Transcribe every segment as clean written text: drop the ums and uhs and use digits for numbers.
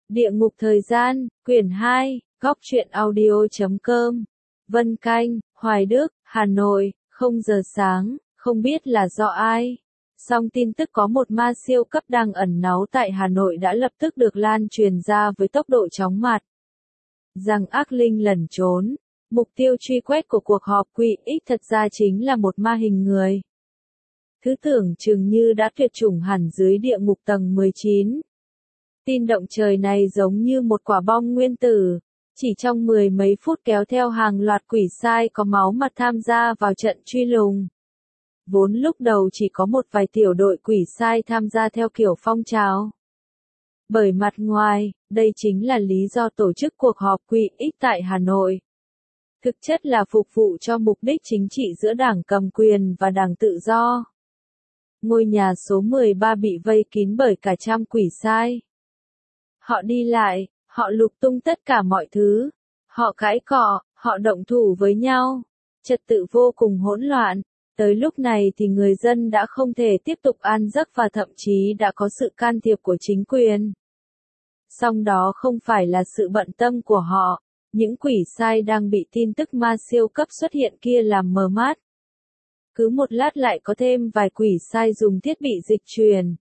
Địa ngục thời gian, quyển 2, góc truyện audio.com. Vân Canh, Hoài Đức, Hà Nội, 0 giờ sáng, không biết là do ai. Song tin tức có một ma siêu cấp đang ẩn náu tại Hà Nội đã lập tức được lan truyền ra với tốc độ chóng mặt. Rằng ác linh lẩn trốn, mục tiêu truy quét của cuộc họp quỷ X thật ra chính là một ma hình người. Thứ tưởng chừng như đã tuyệt chủng hẳn dưới địa ngục tầng 19. Tin động trời này giống như một quả bom nguyên tử, chỉ trong mười mấy phút kéo theo hàng loạt quỷ sai có máu mặt tham gia vào trận truy lùng. Vốn lúc đầu chỉ có một vài tiểu đội quỷ sai tham gia theo kiểu phong trào. Bởi mặt ngoài, đây chính là lý do tổ chức cuộc họp quỷ X tại Hà Nội. Thực chất là phục vụ cho mục đích chính trị giữa đảng cầm quyền và đảng tự do. Ngôi nhà số 13 bị vây kín bởi cả trăm quỷ sai. Họ đi lại, họ lục tung tất cả mọi thứ, họ cãi cọ, họ động thủ với nhau, trật tự vô cùng hỗn loạn. Tới lúc này thì người dân đã không thể tiếp tục an giấc và thậm chí đã có sự can thiệp của chính quyền. Song đó không phải là sự bận tâm của họ, những quỷ sai đang bị tin tức ma siêu cấp xuất hiện kia làm mờ mắt. Cứ một lát lại có thêm vài quỷ sai dùng thiết bị dịch truyền.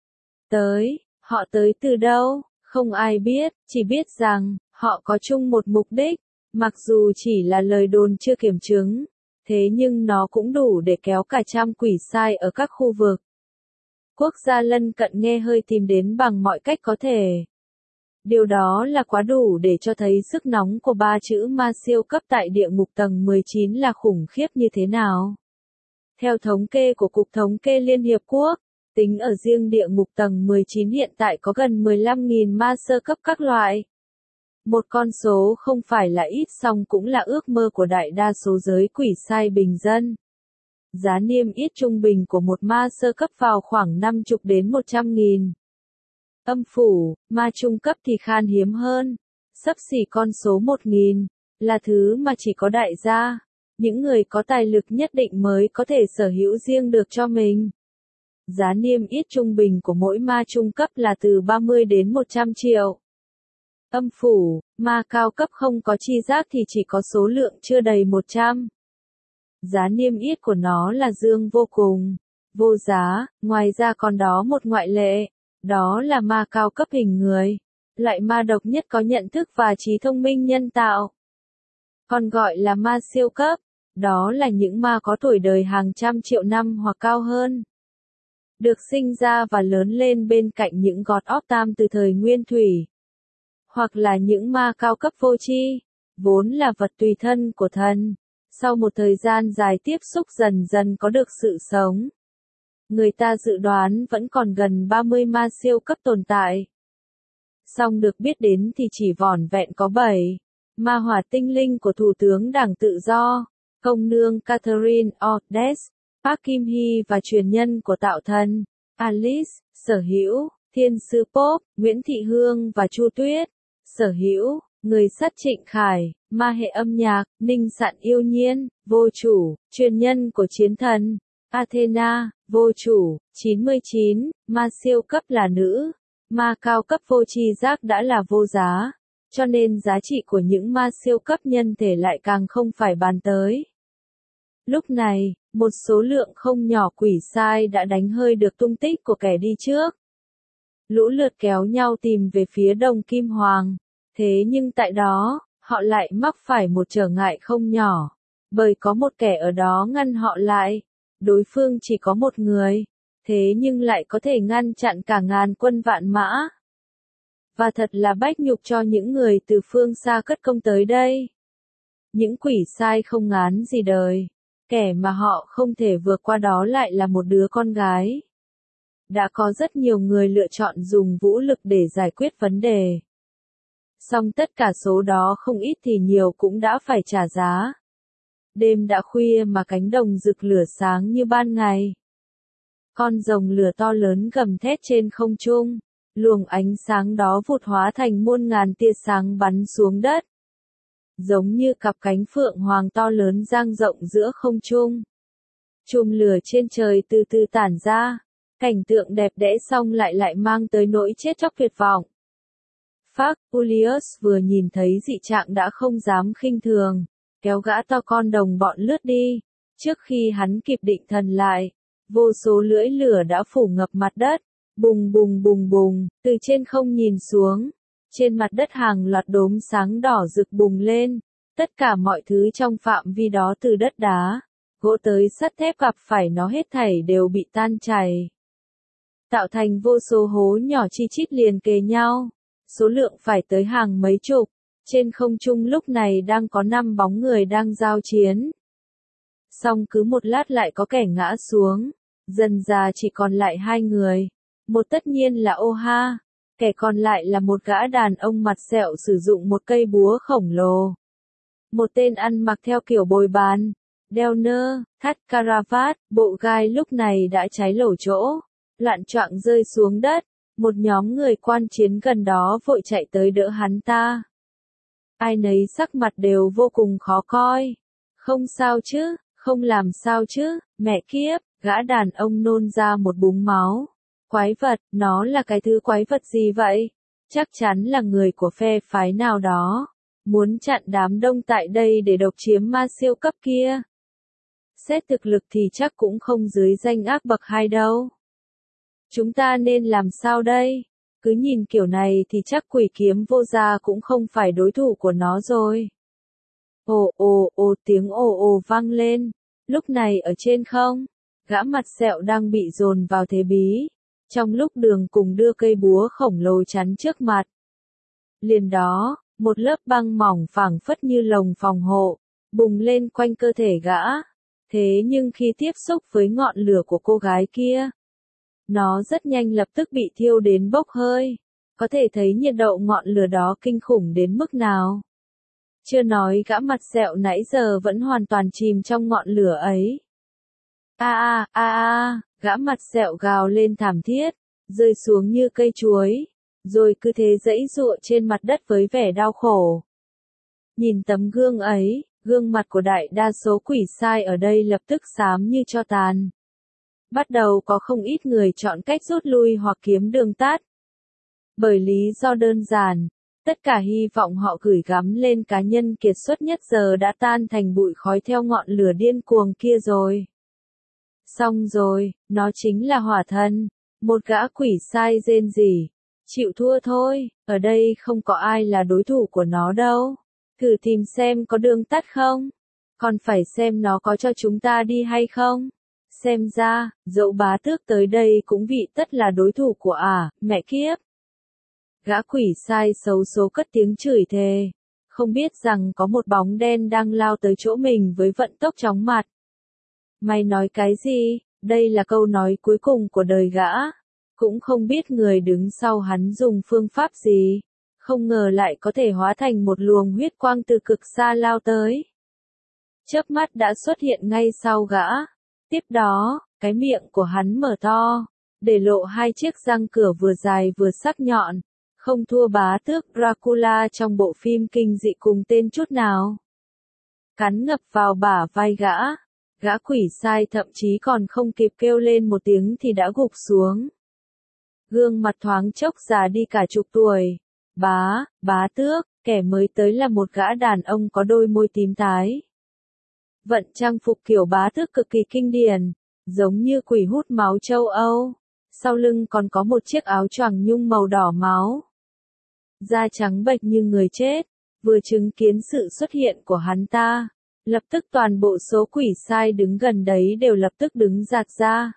Họ tới từ đâu? Không ai biết, chỉ biết rằng, họ có chung một mục đích, mặc dù chỉ là lời đồn chưa kiểm chứng, thế nhưng nó cũng đủ để kéo cả trăm quỷ sai ở các khu vực. Quốc gia lân cận nghe hơi tìm đến bằng mọi cách có thể. Điều đó là quá đủ để cho thấy sức nóng của ba chữ ma siêu cấp tại địa ngục tầng 19 là khủng khiếp như thế nào. Theo thống kê của Cục Thống kê Liên Hiệp Quốc, tính ở riêng địa ngục tầng 19 hiện tại có gần 15.000 ma sơ cấp các loại. Một con số không phải là ít song cũng là ước mơ của đại đa số giới quỷ sai bình dân. Giá niêm yết trung bình của một ma sơ cấp vào khoảng 50 đến 100.000. Âm phủ, ma trung cấp thì khan hiếm hơn, xấp xỉ con số 1.000, là thứ mà chỉ có đại gia, những người có tài lực nhất định mới có thể sở hữu riêng được cho mình. Giá niêm yết trung bình của mỗi ma trung cấp là từ 30 đến 100 triệu. Âm phủ, ma cao cấp không có chi giác thì chỉ có số lượng chưa đầy 100. Giá niêm yết của nó là dương vô cùng, vô giá, ngoài ra còn đó một ngoại lệ, đó là ma cao cấp hình người, loại ma độc nhất có nhận thức và trí thông minh nhân tạo. Còn gọi là ma siêu cấp, đó là những ma có tuổi đời hàng trăm triệu năm hoặc cao hơn. Được sinh ra và lớn lên bên cạnh những god of tam từ thời nguyên thủy. Hoặc là những ma cao cấp vô tri, vốn là vật tùy thân của thần. Sau một thời gian dài tiếp xúc dần dần có được sự sống. Người ta dự đoán vẫn còn gần 30 ma siêu cấp tồn tại. Song được biết đến thì chỉ vỏn vẹn có 7. Ma hỏa tinh linh của Thủ tướng Đảng Tự Do, công nương Catherine Ordes, Park Kim Hee và truyền nhân của tạo thần, Alice, sở hữu, thiên sư Pop, Nguyễn Thị Hương và Chu Tuyết, sở hữu, người sắt Trịnh Khải, ma hệ âm nhạc, Ninh Sạn Yêu Nhiên, vô chủ, truyền nhân của chiến thần, Athena, vô chủ, 99, ma siêu cấp là nữ, ma cao cấp vô tri giác đã là vô giá, cho nên giá trị của những ma siêu cấp nhân thể lại càng không phải bàn tới. Lúc này, một số lượng không nhỏ quỷ sai đã đánh hơi được tung tích của kẻ đi trước. Lũ lượt kéo nhau tìm về phía Đông Kim Hoàng, thế nhưng tại đó, họ lại mắc phải một trở ngại không nhỏ, bởi có một kẻ ở đó ngăn họ lại. Đối phương chỉ có một người, thế nhưng lại có thể ngăn chặn cả ngàn quân vạn mã. Và thật là bách nhục cho những người từ phương xa cất công tới đây. Những quỷ sai không ngán gì đời, kẻ mà họ không thể vượt qua đó lại là một đứa con gái. Đã có rất nhiều người lựa chọn dùng vũ lực để giải quyết vấn đề. Song tất cả số đó không ít thì nhiều cũng đã phải trả giá. Đêm đã khuya mà cánh đồng rực lửa sáng như ban ngày. Con rồng lửa to lớn gầm thét trên không trung, luồng ánh sáng đó vụt hóa thành muôn ngàn tia sáng bắn xuống đất. Giống như cặp cánh phượng hoàng to lớn dang rộng giữa không trung. Chùm lửa trên trời từ từ tản ra, cảnh tượng đẹp đẽ xong lại mang tới nỗi chết chóc tuyệt vọng. phác, Julius vừa nhìn thấy dị trạng đã không dám khinh thường, kéo gã to con đồng bọn lướt đi. Trước khi hắn kịp định thần lại, vô số lưỡi lửa đã phủ ngập mặt đất, bùng bùng bùng bùng, từ trên không nhìn xuống. Trên mặt đất hàng loạt đốm sáng đỏ rực bùng lên, tất cả mọi thứ trong phạm vi đó từ đất đá, gỗ tới sắt thép gặp phải nó hết thảy đều bị tan chảy, tạo thành vô số hố nhỏ chi chít liền kề nhau, số lượng phải tới hàng mấy chục. Trên không trung lúc này đang có 5 bóng người đang giao chiến. Xong cứ một lát lại có kẻ ngã xuống, dần dà chỉ còn lại 2 người. Một tất nhiên là Oha, kẻ còn lại là một gã đàn ông mặt sẹo sử dụng một cây búa khổng lồ. Một tên ăn mặc theo kiểu bồi bàn, đeo nơ, thắt caravat, bộ gai lúc này đã cháy lổ chỗ, loạn choạng rơi xuống đất. Một nhóm người quan chiến gần đó vội chạy tới đỡ hắn ta. Ai nấy sắc mặt đều vô cùng khó coi. Không sao chứ, không làm sao chứ, mẹ kiếp, gã đàn ông nôn ra một búng máu. Quái vật, nó là cái thứ quái vật gì vậy? Chắc chắn là người của phe phái nào đó, muốn chặn đám đông tại đây để độc chiếm ma siêu cấp kia. Xét thực lực thì chắc cũng không dưới danh ác bậc 2 đâu. Chúng ta nên làm sao đây? Cứ nhìn kiểu này thì chắc quỷ kiếm vô gia cũng không phải đối thủ của nó rồi. Ồ ồ ồ, tiếng ồ ồ vang lên. Lúc này ở trên không, gã mặt sẹo đang bị dồn vào thế bí. Trong lúc Đường cùng đưa cây búa khổng lồ chắn trước mặt. Liền đó, một lớp băng mỏng phảng phất như lồng phòng hộ, bùng lên quanh cơ thể gã. Thế nhưng khi tiếp xúc với ngọn lửa của cô gái kia, nó rất nhanh lập tức bị thiêu đến bốc hơi. Có thể thấy nhiệt độ ngọn lửa đó kinh khủng đến mức nào. Chưa nói gã mặt sẹo nãy giờ vẫn hoàn toàn chìm trong ngọn lửa ấy. Gã mặt sẹo gào lên thảm thiết, rơi xuống như cây chuối, rồi cứ thế giãy giụa trên mặt đất với vẻ đau khổ. Nhìn tấm gương ấy, gương mặt của đại đa số quỷ sai ở đây lập tức xám như tro tàn. Bắt đầu có không ít người chọn cách rút lui hoặc kiếm đường tắt. Bởi lý do đơn giản, tất cả hy vọng họ gửi gắm lên cá nhân kiệt xuất nhất giờ đã tan thành bụi khói theo ngọn lửa điên cuồng kia rồi. Xong rồi, nó chính là hỏa thần, một gã quỷ sai rên rỉ. Chịu thua thôi, ở đây không có ai là đối thủ của nó đâu. Thử tìm xem có đường tắt không? Còn phải xem nó có cho chúng ta đi hay không? Xem ra, dẫu bá tước tới đây cũng vị tất là đối thủ của mẹ kiếp. Gã quỷ sai xấu số cất tiếng chửi thề, không biết rằng có một bóng đen đang lao tới chỗ mình với vận tốc chóng mặt. Mày nói cái gì? Đây là câu nói cuối cùng của đời gã. Cũng không biết người đứng sau hắn dùng phương pháp gì, không ngờ lại có thể hóa thành một luồng huyết quang từ cực xa lao tới. Chớp mắt đã xuất hiện ngay sau gã. Tiếp đó, cái miệng của hắn mở to, để lộ 2 chiếc răng cửa vừa dài vừa sắc nhọn, không thua bá tước Dracula trong bộ phim kinh dị cùng tên chút nào. Cắn ngập vào bả vai gã quỷ sai thậm chí còn không kịp kêu lên một tiếng thì đã gục xuống. Gương mặt thoáng chốc già đi cả chục tuổi. Bá tước, kẻ mới tới là một gã đàn ông có đôi môi tím tái. Vận trang phục kiểu bá tước cực kỳ kinh điển, giống như quỷ hút máu châu Âu. Sau lưng còn có một chiếc áo choàng nhung màu đỏ máu. Da trắng bệch như người chết, vừa chứng kiến sự xuất hiện của hắn ta. Lập tức toàn bộ số quỷ sai đứng gần đấy đều lập tức đứng giạt ra.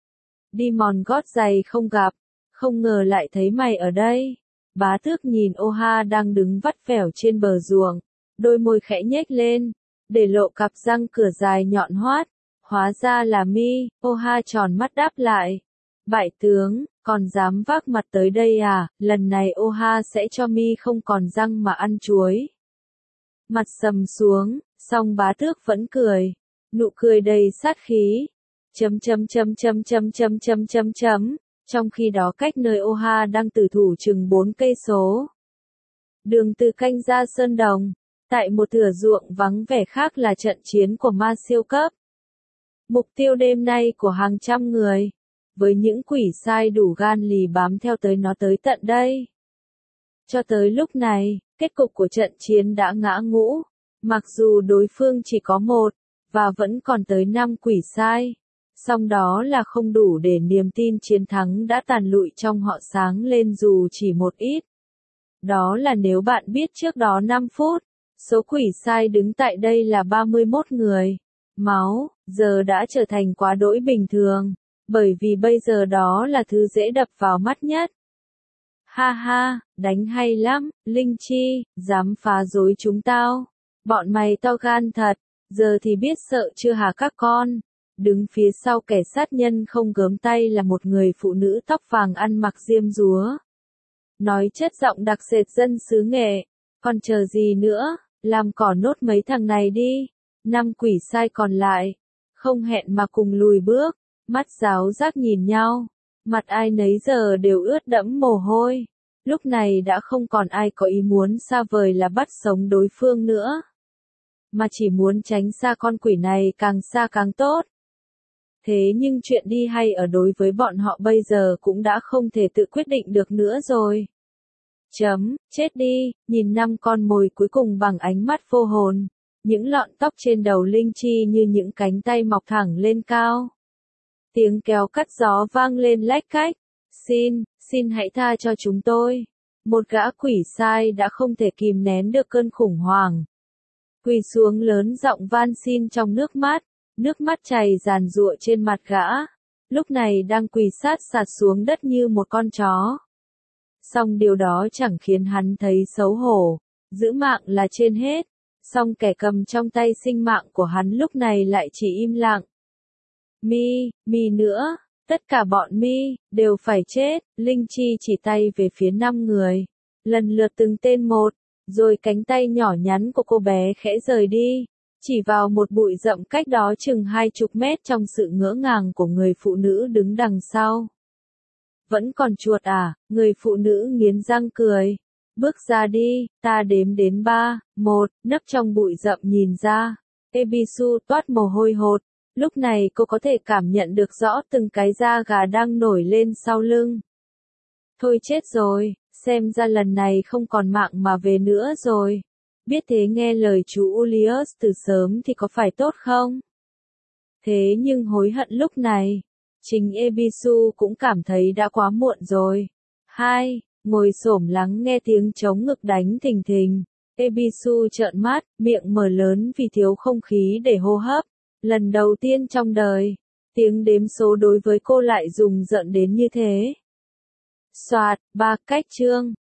Đi mòn gót giày không gặp, không ngờ lại thấy mày ở đây. Bá tước nhìn Oha đang đứng vắt vẻo trên bờ ruộng, đôi môi khẽ nhếch lên, để lộ cặp răng cửa dài nhọn hoắt. Hóa ra là mi. Oha tròn mắt đáp lại. Bại tướng, còn dám vác mặt tới đây à? Lần này Oha sẽ cho mi không còn răng mà ăn chuối. Mặt sầm xuống, song bá tước vẫn cười, nụ cười đầy sát khí. Trong khi đó cách nơi Oha đang tử thủ chừng 4 cây số. Đường từ Canh ra Sơn Đồng, tại một thửa ruộng vắng vẻ khác là trận chiến của ma siêu cấp. Mục tiêu đêm nay của hàng trăm người, với những quỷ sai đủ gan lì bám theo tới nó tới tận đây. Cho tới lúc này, kết cục của trận chiến đã ngã ngũ. Mặc dù đối phương chỉ có một, và vẫn còn tới 5 quỷ sai. Song đó là không đủ để niềm tin chiến thắng đã tàn lụi trong họ sáng lên dù chỉ một ít. Đó là nếu bạn biết trước đó 5 phút, số quỷ sai đứng tại đây là 31 người. Máu, giờ đã trở thành quá đỗi bình thường, bởi vì bây giờ đó là thứ dễ đập vào mắt nhất. Ha ha, đánh hay lắm, Linh Chi, dám phá rối chúng tao. Bọn mày to gan thật, giờ thì biết sợ chưa hả các con? Đứng phía sau kẻ sát nhân không gớm tay là một người phụ nữ tóc vàng ăn mặc diêm dúa. Nói chất giọng đặc sệt dân xứ Nghệ, còn chờ gì nữa, làm cỏ nốt mấy thằng này đi. 5 quỷ sai còn lại, không hẹn mà cùng lùi bước, mắt giáo giác nhìn nhau, mặt ai nấy giờ đều ướt đẫm mồ hôi. Lúc này đã không còn ai có ý muốn xa vời là bắt sống đối phương nữa, mà chỉ muốn tránh xa con quỷ này càng xa càng tốt. Thế nhưng chuyện đi hay ở đối với bọn họ bây giờ cũng đã không thể tự quyết định được nữa rồi. Chết đi, nhìn 5 con mồi cuối cùng bằng ánh mắt vô hồn. Những lọn tóc trên đầu Linh Chi như những cánh tay mọc thẳng lên cao. Tiếng kéo cắt gió vang lên lách cách. Xin hãy tha cho chúng tôi. Một gã quỷ sai đã không thể kìm nén được cơn khủng hoảng. Quỳ xuống lớn giọng van xin trong nước mắt chảy ràn rụa trên mặt gã. Lúc này đang quỳ sát sạt xuống đất như một con chó. Song điều đó chẳng khiến hắn thấy xấu hổ. Giữ mạng là trên hết. Song kẻ cầm trong tay sinh mạng của hắn lúc này lại chỉ im lặng. Mi nữa, tất cả bọn mi, đều phải chết. Linh Chi chỉ tay về phía 5 người. Lần lượt từng tên một, rồi cánh tay nhỏ nhắn của cô bé khẽ rời đi. Chỉ vào một bụi rậm cách đó chừng 20 mét trong sự ngỡ ngàng của người phụ nữ đứng đằng sau. Vẫn còn chuột à, người phụ nữ nghiến răng cười. Bước ra đi, ta đếm đến 3, 1, nấp trong bụi rậm nhìn ra. Ebisu toát mồ hôi hột. Lúc này cô có thể cảm nhận được rõ từng cái da gà đang nổi lên sau lưng. Thôi chết rồi, xem ra lần này không còn mạng mà về nữa rồi. Biết thế nghe lời chú Julius từ sớm thì có phải tốt không? Thế nhưng hối hận lúc này, chính Ebisu cũng cảm thấy đã quá muộn rồi. 2. Ngồi xổm lắng nghe tiếng trống ngực đánh thình thình. Ebisu trợn mắt, miệng mở lớn vì thiếu không khí để hô hấp. Lần đầu tiên trong đời, tiếng đếm số đối với cô lại rùng rợn đến như thế. Soạt, 3 cách chương.